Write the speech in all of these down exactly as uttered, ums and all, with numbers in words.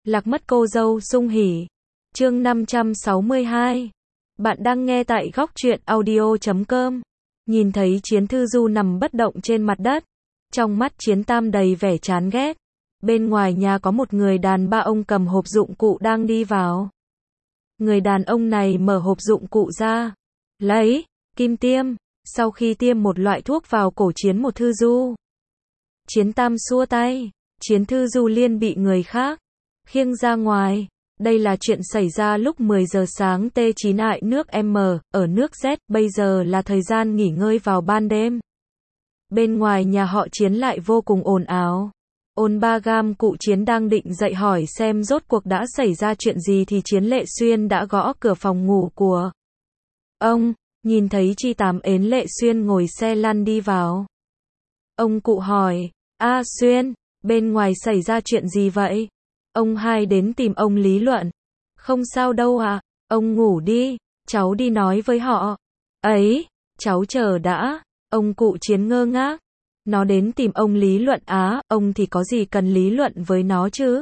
Lạc mất cô dâu sung hỉ. Chương năm trăm sáu mươi hai. Bạn đang nghe tại góc truyện audio chấm com. Nhìn thấy Chiến Thư Du nằm bất động trên mặt đất. Trong mắt Chiến Tam đầy vẻ chán ghét. Bên ngoài nhà có một người đàn ba ông cầm hộp dụng cụ đang đi vào. Người đàn ông này mở hộp dụng cụ ra. Lấy, kim tiêm. Sau khi tiêm một loại thuốc vào cổ Chiến một Thư Du. Chiến Tam xua tay. Chiến Thư Du liên bị người khác khiêng ra ngoài. Đây là chuyện xảy ra lúc mười giờ sáng T chín ại nước M, ở nước Z, bây giờ là thời gian nghỉ ngơi vào ban đêm. Bên ngoài nhà họ Chiến lại vô cùng ồn ào. Ôn ba gam cụ Chiến đang định dậy hỏi xem rốt cuộc đã xảy ra chuyện gì thì Chiến Lệ Xuyên đã gõ cửa phòng ngủ của ông, nhìn thấy Chi Tám ến Lệ Xuyên ngồi xe lăn đi vào. Ông cụ hỏi, A Xuyên, bên ngoài xảy ra chuyện gì vậy? Ông hai đến tìm ông lý luận. Không sao đâu ạ, ông ngủ đi, cháu đi nói với họ. Ấy, cháu chờ đã, ông cụ Chiến ngơ ngác. Nó đến tìm ông lý luận á, ông thì có gì cần lý luận với nó chứ?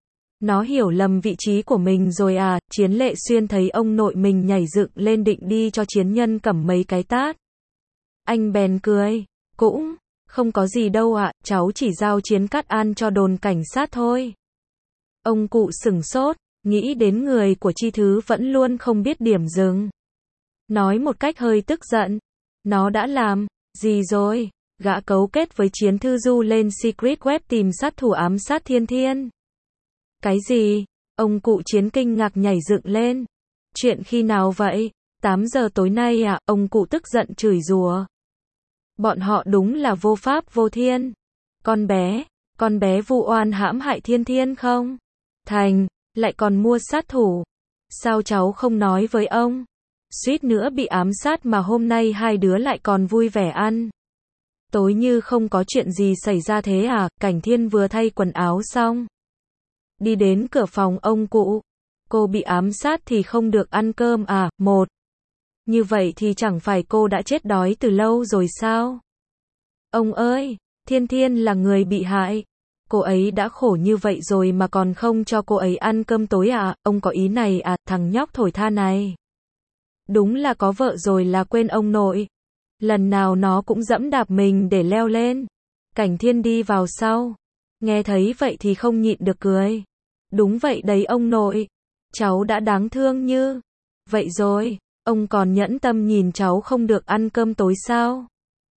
Nó hiểu lầm vị trí của mình rồi à? Chiến Lệ Xuyên thấy ông nội mình nhảy dựng lên định đi cho Chiến Nhân Cẩm mấy cái tát. Anh bèn cười, cũng không có gì đâu ạ, cháu chỉ giao Chiến Cát An cho đồn cảnh sát thôi. Ông cụ sửng sốt, nghĩ đến người của Chi Thứ vẫn luôn không biết điểm dừng. Nói một cách hơi tức giận, nó đã làm gì rồi? Gã cấu kết với Chiến Thư Du lên Secret Web tìm sát thủ ám sát Thiên Thiên. Cái gì? Ông cụ Chiến kinh ngạc nhảy dựng lên. Chuyện khi nào vậy? tám giờ tối nay à? Ông cụ tức giận chửi rủa. Bọn họ đúng là vô pháp vô thiên. Con bé, con bé vu oan hãm hại Thiên Thiên không? Thành, lại còn mua sát thủ. Sao cháu không nói với ông? Suýt nữa bị ám sát mà hôm nay hai đứa lại còn vui vẻ ăn. Tối như không có chuyện gì xảy ra thế à? Cảnh Thiên vừa thay quần áo xong. Đi đến cửa phòng ông cụ. Cô bị ám sát thì không được ăn cơm à? Một. Như vậy thì chẳng phải cô đã chết đói từ lâu rồi sao? Ông ơi, Thiên Thiên là người bị hại. Cô ấy đã khổ như vậy rồi mà còn không cho cô ấy ăn cơm tối à? Ông có ý này à? Thằng nhóc thổi tha này. Đúng là có vợ rồi là quên ông nội. Lần nào nó cũng dẫm đạp mình để leo lên. Cảnh Thiên đi vào sau. Nghe thấy vậy thì không nhịn được cười. Đúng vậy đấy ông nội. Cháu đã đáng thương như vậy rồi. Ông còn nhẫn tâm nhìn cháu không được ăn cơm tối sao?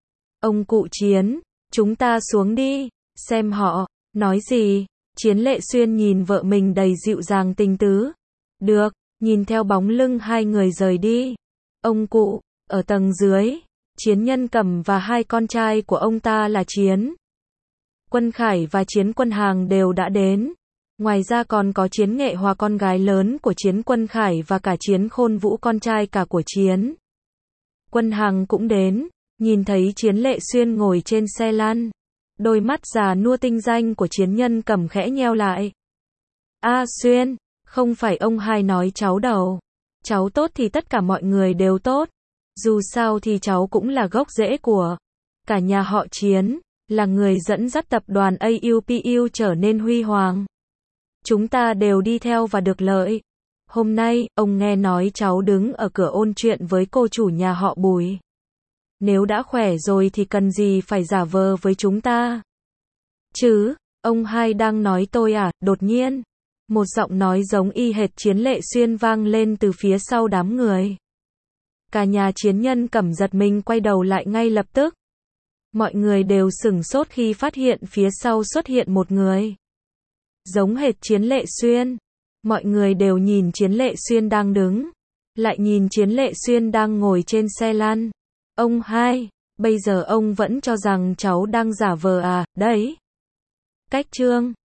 Ông cụ Chiến, chúng ta xuống đi, xem họ nói gì. Chiến Lệ Xuyên nhìn vợ mình đầy dịu dàng tình tứ. Được, nhìn theo bóng lưng hai người rời đi. Ông cụ, ở tầng dưới, Chiến Nhân Cẩm và hai con trai của ông ta là Chiến Quân Khải và Chiến Quân Hàng đều đã đến. Ngoài ra còn có Chiến Nghệ Hòa con gái lớn của Chiến Quân Khải và cả Chiến Khôn Vũ con trai cả của Chiến Quân Hàng cũng đến. Nhìn thấy Chiến Lệ Xuyên ngồi trên xe lăn, đôi mắt già nua tinh danh của Chiến Nhân Cẩm khẽ nheo lại. A Xuyên, không phải ông hai nói cháu đâu. Cháu tốt thì tất cả mọi người đều tốt. Dù sao thì cháu cũng là gốc rễ của cả nhà họ Chiến, là người dẫn dắt tập đoàn a u pê u trở nên huy hoàng. Chúng ta đều đi theo và được lợi. Hôm nay, ông nghe nói cháu đứng ở cửa ôn chuyện với cô chủ nhà họ Bùi. Nếu đã khỏe rồi thì cần gì phải giả vờ với chúng ta? Chứ, ông hai đang nói tôi à? Đột nhiên, một giọng nói giống y hệt Chiến Lệ Xuyên vang lên từ phía sau đám người. Cả nhà Chiến Nhân Cẩm giật mình quay đầu lại ngay lập tức. Mọi người đều sửng sốt khi phát hiện phía sau xuất hiện một người giống hệt Chiến Lệ Xuyên. Mọi người đều nhìn Chiến Lệ Xuyên đang đứng, lại nhìn Chiến Lệ Xuyên đang ngồi trên xe lăn. Ông hai, bây giờ ông vẫn cho rằng cháu đang giả vờ à? Đấy. Cách chương